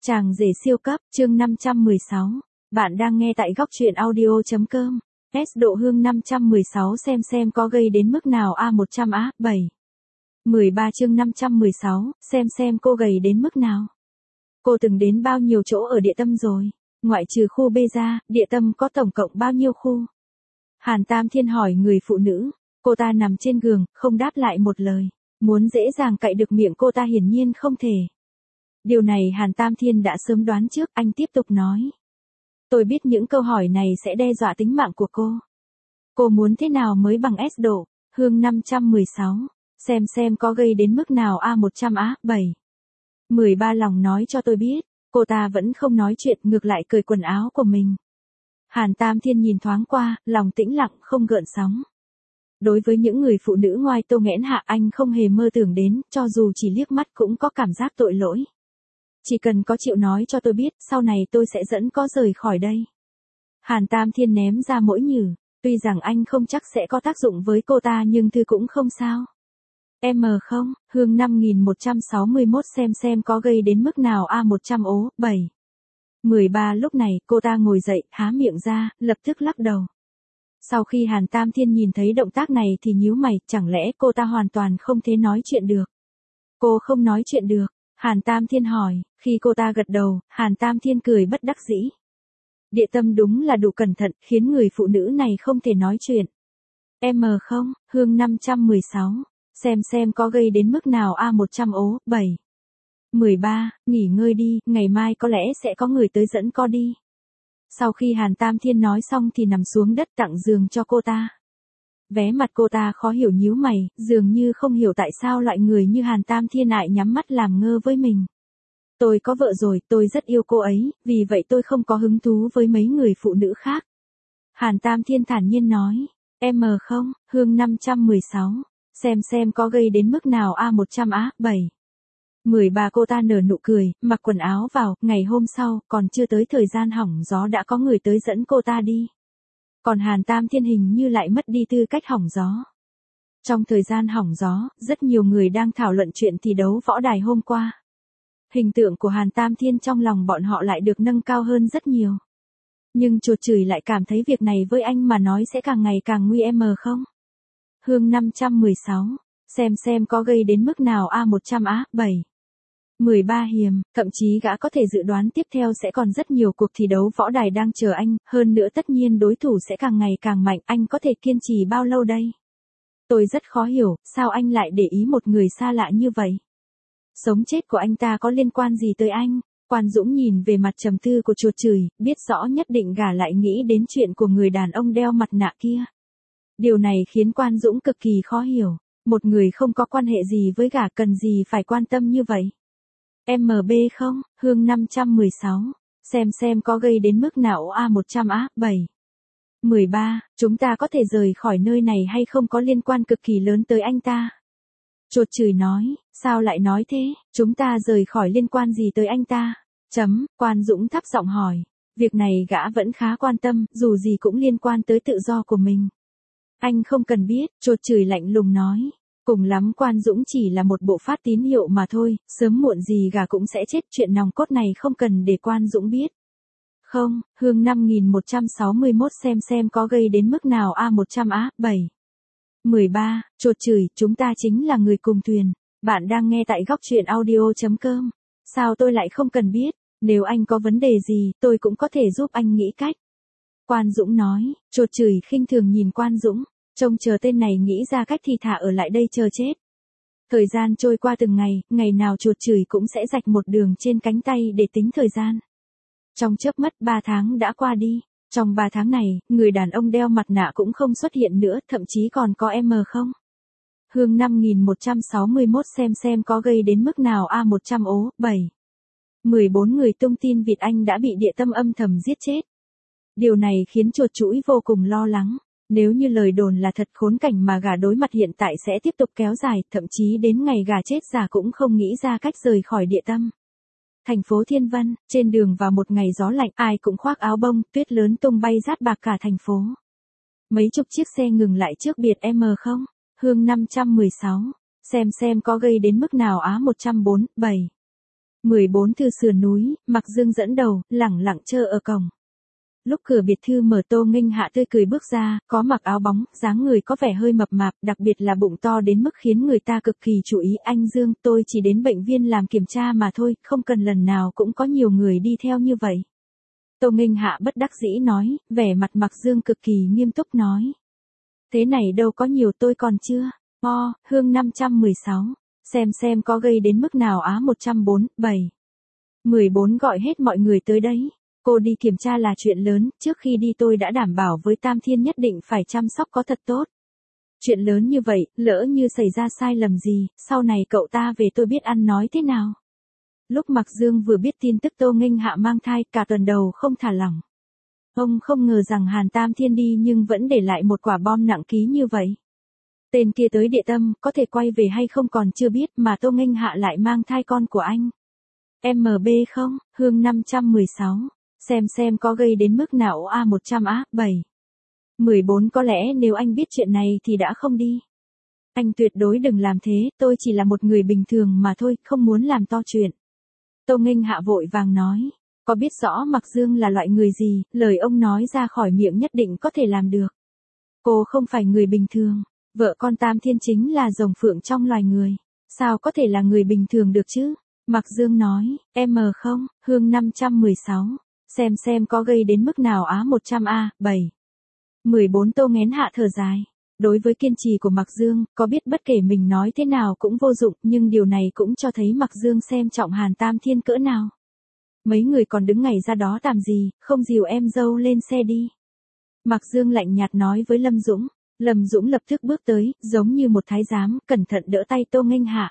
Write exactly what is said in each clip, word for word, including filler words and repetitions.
Chàng rể siêu cấp, chương năm trăm mười sáu. Bạn đang nghe tại góc truyện audio.com. S độ hương năm trăm mười sáu xem xem có gây đến mức nào a một trăm á, bảy. mười ba chương năm trăm mười sáu, xem xem cô gầy đến mức nào. Cô từng đến bao nhiêu chỗ ở địa tâm rồi? Ngoại trừ khu B ra, địa tâm có tổng cộng bao nhiêu khu? Hàn Tam Thiên hỏi người phụ nữ. Cô ta nằm trên giường, không đáp lại một lời. Muốn dễ dàng cạy được miệng cô ta hiển nhiên không thể. Điều này Hàn Tam Thiên đã sớm đoán trước, anh tiếp tục nói. Tôi biết những câu hỏi này sẽ đe dọa tính mạng của cô. Cô muốn thế nào mới bằng S độ, hương năm trăm mười sáu, xem xem có gây đến mức nào a một trăm á, bảy. mười ba lòng nói cho tôi biết, cô ta vẫn không nói chuyện, ngược lại cởi quần áo của mình. Hàn Tam Thiên nhìn thoáng qua, lòng tĩnh lặng không gợn sóng. Đối với những người phụ nữ ngoài tô nghẽn hạ anh không hề mơ tưởng đến, cho dù chỉ liếc mắt cũng có cảm giác tội lỗi. Chỉ cần có chịu nói cho tôi biết, sau này tôi sẽ dẫn có rời khỏi đây. Hàn Tam Thiên ném ra mỗi nhử, tuy rằng anh không chắc sẽ có tác dụng với cô ta nhưng thư cũng không sao. M không, hương năm nghìn một trăm sáu mươi mốt xem xem có gây đến mức nào a một trăm ố, bảy. mười ba lúc này cô ta ngồi dậy, há miệng ra, lập tức lắc đầu. Sau khi Hàn Tam Thiên nhìn thấy động tác này thì nhíu mày, chẳng lẽ cô ta hoàn toàn không thể nói chuyện được? Cô không nói chuyện được? Hàn Tam Thiên hỏi, khi cô ta gật đầu, Hàn Tam Thiên cười bất đắc dĩ. Địa tâm đúng là đủ cẩn thận, khiến người phụ nữ này không thể nói chuyện. M không, hương năm trăm mười sáu, xem xem có gây đến mức nào a một trăm ố, bảy. mười ba, nghỉ ngơi đi, ngày mai có lẽ sẽ có người tới dẫn cô đi. Sau khi Hàn Tam Thiên nói xong thì nằm xuống đất tặng giường cho cô ta. Vé mặt cô ta khó hiểu nhíu mày, dường như không hiểu tại sao loại người như Hàn Tam Thiên lại nhắm mắt làm ngơ với mình. Tôi có vợ rồi, tôi rất yêu cô ấy, vì vậy tôi không có hứng thú với mấy người phụ nữ khác. Hàn Tam Thiên thản nhiên nói. M không, hương năm trăm mười sáu, xem xem có gây đến mức nào a một trăm á, bảy. mười ba cô ta nở nụ cười, mặc quần áo vào, ngày hôm sau, còn chưa tới thời gian hỏng gió đã có người tới dẫn cô ta đi. Còn Hàn Tam Thiên hình như lại mất đi tư cách hỏng gió. Trong thời gian hỏng gió, rất nhiều người đang thảo luận chuyện thi đấu võ đài hôm qua. Hình tượng của Hàn Tam Thiên trong lòng bọn họ lại được nâng cao hơn rất nhiều. Nhưng chuột chửi lại cảm thấy việc này với anh mà nói sẽ càng ngày càng nguy M không? Hương năm trăm mười sáu, xem xem có gây đến mức nào a một trăm á, bảy. mười ba hiềm, thậm chí gã có thể dự đoán tiếp theo sẽ còn rất nhiều cuộc thi đấu võ đài đang chờ anh, hơn nữa tất nhiên đối thủ sẽ càng ngày càng mạnh, anh có thể kiên trì bao lâu đây? Tôi rất khó hiểu, sao anh lại để ý một người xa lạ như vậy? Sống chết của anh ta có liên quan gì tới anh? Quan Dũng nhìn về mặt trầm tư của chuột chửi, biết rõ nhất định gã lại nghĩ đến chuyện của người đàn ông đeo mặt nạ kia. Điều này khiến Quan Dũng cực kỳ khó hiểu, một người không có quan hệ gì với gã cần gì phải quan tâm như vậy? M B không, hương năm trăm mười sáu, xem xem có gây đến mức nào a một trăm á, bảy. mười ba, chúng ta có thể rời khỏi nơi này hay không có liên quan cực kỳ lớn tới anh ta? Chuột chửi nói, sao lại nói thế, chúng ta rời khỏi liên quan gì tới anh ta? Chấm, Quan Dũng thấp giọng hỏi, việc này gã vẫn khá quan tâm, dù gì cũng liên quan tới tự do của mình. Anh không cần biết, chuột chửi lạnh lùng nói. Cùng lắm Quan Dũng chỉ là một bộ phát tín hiệu mà thôi, sớm muộn gì gà cũng sẽ chết, chuyện nòng cốt này không cần để Quan Dũng biết. Không, hương năm nghìn một trăm sáu mươi mốt xem xem có gây đến mức nào a một trăm á, bảy. mười ba, chuột chửi, chúng ta chính là người cùng thuyền. Bạn đang nghe tại góc truyện audio.com. Sao tôi lại không cần biết, nếu anh có vấn đề gì, tôi cũng có thể giúp anh nghĩ cách. Quan Dũng nói, chuột chửi khinh thường nhìn Quan Dũng. Trông chờ tên này nghĩ ra cách thì thả ở lại đây chờ chết. Thời gian trôi qua từng ngày, ngày nào chuột chửi cũng sẽ rạch một đường trên cánh tay để tính thời gian. Trong chớp mắt ba tháng đã qua đi. Trong ba tháng này, người đàn ông đeo mặt nạ cũng không xuất hiện nữa, thậm chí còn có M không? Hương năm nghìn một trăm sáu mươi mốt xem xem có gây đến mức nào a một trăm ố, bảy. mười bốn người tung tin vịt anh đã bị địa tâm âm thầm giết chết. Điều này khiến chuột chũi vô cùng lo lắng. Nếu như lời đồn là thật, khốn cảnh mà gà đối mặt hiện tại sẽ tiếp tục kéo dài, thậm chí đến ngày gà chết già cũng không nghĩ ra cách rời khỏi địa tâm. Thành phố Thiên Vân, trên đường vào một ngày gió lạnh, ai cũng khoác áo bông, tuyết lớn tung bay rát bạc cả thành phố. Mấy chục chiếc xe ngừng lại trước biệt M không, hương năm trăm mười sáu, xem xem có gây đến mức nào á một trăm bốn, bảy. mười bốn Thư sườn núi, Mạc Dương dẫn đầu, lẳng lặng chờ ở cổng. Lúc cửa biệt thự mở, Tô Nghênh Hạ tươi cười bước ra, có mặc áo bóng, dáng người có vẻ hơi mập mạp, đặc biệt là bụng to đến mức khiến người ta cực kỳ chú ý. Anh Dương, tôi chỉ đến bệnh viện làm kiểm tra mà thôi, không cần lần nào cũng có nhiều người đi theo như vậy. Tô Nghênh Hạ bất đắc dĩ nói, vẻ mặt Mạc Dương cực kỳ nghiêm túc nói. Thế này đâu có nhiều, tôi còn chưa. O, Hương năm trăm mười sáu. Xem xem có gây đến mức nào á. Một trăm bốn mươi bảy. mười bốn Gọi hết mọi người tới đấy. Cô đi kiểm tra là chuyện lớn, trước khi đi tôi đã đảm bảo với Tam Thiên nhất định phải chăm sóc có thật tốt. Chuyện lớn như vậy, lỡ như xảy ra sai lầm gì, sau này cậu ta về tôi biết ăn nói thế nào. Lúc Mạc Dương vừa biết tin tức Tô Nghênh Hạ mang thai, cả tuần đầu không thả lỏng. Ông không ngờ rằng Hàn Tam Thiên đi nhưng vẫn để lại một quả bom nặng ký như vậy. Tên kia tới địa tâm, có thể quay về hay không còn chưa biết, mà Tô Nghênh Hạ lại mang thai con của anh. em bê không, Hương năm trăm mười sáu. Xem xem có gây đến mức nào. A một trăm á. bảy. mười bốn Có lẽ nếu anh biết chuyện này thì đã không đi. Anh tuyệt đối đừng làm thế, tôi chỉ là một người bình thường mà thôi, không muốn làm to chuyện. Tô Nghênh Hạ vội vàng nói. Có biết rõ Mạc Dương là loại người gì, lời ông nói ra khỏi miệng nhất định có thể làm được. Cô không phải người bình thường. Vợ con Tam Thiên chính là rồng phượng trong loài người. Sao có thể là người bình thường được chứ? Mạc Dương nói, em không, Hương năm trăm mười sáu. Xem xem có gây đến mức nào á. Một trăm A. bảy. mười bốn Tô Nghén Hạ thở dài. Đối với kiên trì của Mạc Dương, có biết bất kể mình nói thế nào cũng vô dụng, nhưng điều này cũng cho thấy Mạc Dương xem trọng Hàn Tam Thiên cỡ nào. Mấy người còn đứng ngày ra đó làm gì, không dìu em dâu lên xe đi. Mạc Dương lạnh nhạt nói với Lâm Dũng. Lâm Dũng lập tức bước tới, giống như một thái giám, cẩn thận đỡ tay Tô Nghênh Hạ.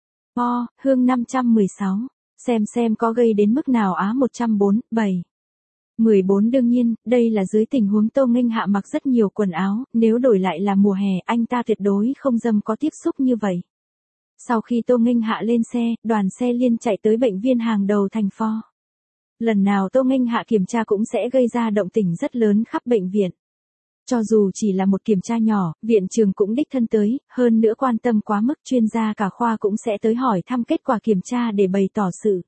O, Hương năm trăm mười sáu. Xem xem có gây đến mức nào á. Một trăm bốn mươi bảy. mười bốn Đương nhiên, đây là dưới tình huống Tô Nghênh Hạ mặc rất nhiều quần áo, nếu đổi lại là mùa hè, anh ta tuyệt đối không dâm có tiếp xúc như vậy. Sau khi Tô Nghênh Hạ lên xe, đoàn xe liên chạy tới bệnh viện hàng đầu thành phố. Lần nào Tô Nghênh Hạ kiểm tra cũng sẽ gây ra động tĩnh rất lớn khắp bệnh viện. Cho dù chỉ là một kiểm tra nhỏ, viện trưởng cũng đích thân tới, hơn nữa quan tâm quá mức, chuyên gia cả khoa cũng sẽ tới hỏi thăm kết quả kiểm tra để bày tỏ sự.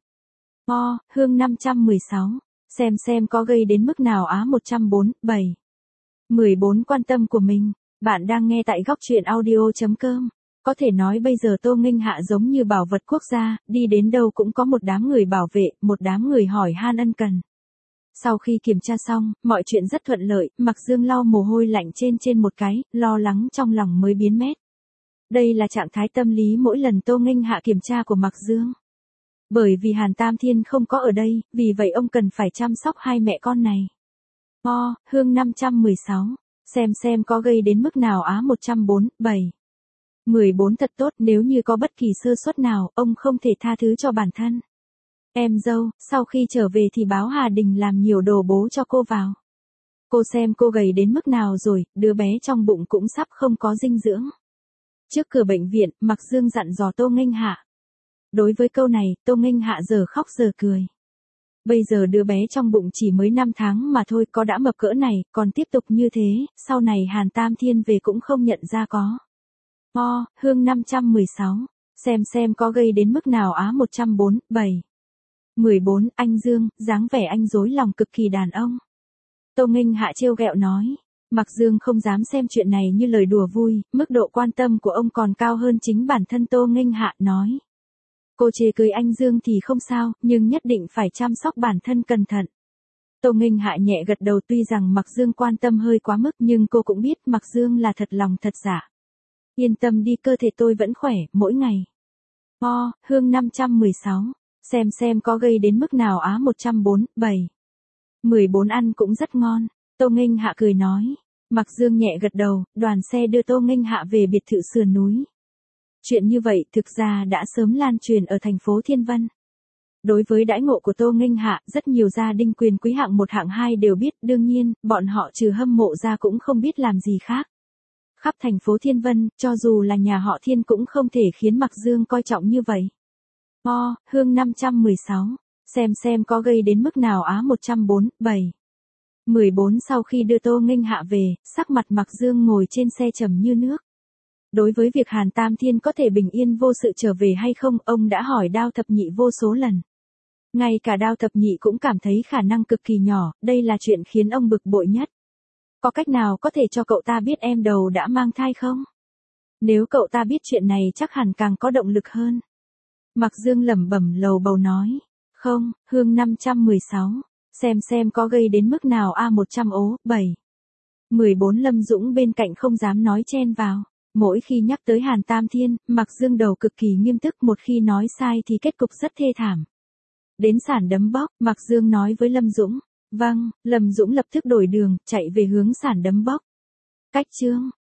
O, Hương năm trăm mười sáu. Xem xem có gây đến mức nào á. Một trăm bốn mươi bảy. mười bốn Quan tâm của mình. Bạn đang nghe tại góc truyện audio chấm com. Có thể nói bây giờ Tô Nghênh Hạ giống như bảo vật quốc gia, đi đến đâu cũng có một đám người bảo vệ, một đám người hỏi han ân cần. Sau khi kiểm tra xong, mọi chuyện rất thuận lợi, Mạc Dương lau mồ hôi lạnh trên trên một cái, lo lắng trong lòng mới biến mất. Đây là trạng thái tâm lý mỗi lần Tô Nghênh Hạ kiểm tra của Mạc Dương. Bởi vì Hàn Tam Thiên không có ở đây, vì vậy ông cần phải chăm sóc hai mẹ con này. O, Hương năm trăm mười sáu. Xem xem có gây đến mức nào á. Một trăm bốn mươi bảy. mười bốn Thật tốt, nếu như có bất kỳ sơ suất nào, ông không thể tha thứ cho bản thân. Em dâu, sau khi trở về thì báo Hà Đình làm nhiều đồ bố cho cô vào. Cô xem cô gầy đến mức nào rồi, đứa bé trong bụng cũng sắp không có dinh dưỡng. Trước cửa bệnh viện, Mạc Dương dặn dò Tô Nghênh Hạ. Đối với câu này, Tô Nghênh Hạ giờ khóc giờ cười. Bây giờ đứa bé trong bụng chỉ mới năm tháng mà thôi, có đã mập cỡ này, còn tiếp tục như thế, sau này Hàn Tam Thiên về cũng không nhận ra có. O, Hương năm trăm mười sáu. Xem xem có gây đến mức nào á. Một trăm bốn mươi bảy. mười bốn Anh Dương, dáng vẻ anh dối lòng cực kỳ đàn ông. Tô Nghênh Hạ trêu ghẹo nói. Mạc Dương không dám xem chuyện này như lời đùa vui, mức độ quan tâm của ông còn cao hơn chính bản thân Tô Nghênh Hạ nói. Cô chê cười anh Dương thì không sao, nhưng nhất định phải chăm sóc bản thân cẩn thận. Tô Nghênh Hạ nhẹ gật đầu, tuy rằng Mạc Dương quan tâm hơi quá mức nhưng cô cũng biết Mạc Dương là thật lòng thật dạ. Yên tâm đi, cơ thể tôi vẫn khỏe, mỗi ngày. O, Hương năm trăm mười sáu. Xem xem có gây đến mức nào á. Một trăm bốn mươi bảy. mười bốn Ăn cũng rất ngon. Tô Nghênh Hạ cười nói. Mạc Dương nhẹ gật đầu, đoàn xe đưa Tô Nghênh Hạ về biệt thự sườn núi. Chuyện như vậy thực ra đã sớm lan truyền ở thành phố Thiên Vân. Đối với đãi ngộ của Tô Nghênh Hạ, rất nhiều gia đình quyền quý hạng một hạng hai đều biết, đương nhiên, bọn họ trừ hâm mộ ra cũng không biết làm gì khác. Khắp thành phố Thiên Vân, cho dù là nhà họ Thiên cũng không thể khiến Mạc Dương coi trọng như vậy. O, Hương năm trăm mười sáu. Xem xem có gây đến mức nào á. Một trăm bốn mươi bảy. mười bốn Sau khi đưa Tô Nghênh Hạ về, sắc mặt Mạc Dương ngồi trên xe trầm như nước. Đối với việc Hàn Tam Thiên có thể bình yên vô sự trở về hay không, ông đã hỏi Đao Thập Nhị vô số lần. Ngay cả Đao Thập Nhị cũng cảm thấy khả năng cực kỳ nhỏ, đây là chuyện khiến ông bực bội nhất. Có cách nào có thể cho cậu ta biết em đầu đã mang thai không? Nếu cậu ta biết chuyện này chắc hẳn càng có động lực hơn. Mạc Dương lẩm bẩm lầu bầu nói. Không, Hương năm trăm mười sáu. Xem xem có gây đến mức nào a một trăm ố, bảy. mười bốn Lâm Dũng bên cạnh không dám nói chen vào. Mỗi khi nhắc tới Hàn Tam Thiên, Mạc Dương đầu cực kỳ nghiêm túc, một khi nói sai thì kết cục rất thê thảm. Đến sản đấm bóc, Mạc Dương nói với Lâm Dũng. Vâng, Lâm Dũng lập tức đổi đường, chạy về hướng sản đấm bóc. Cách chương.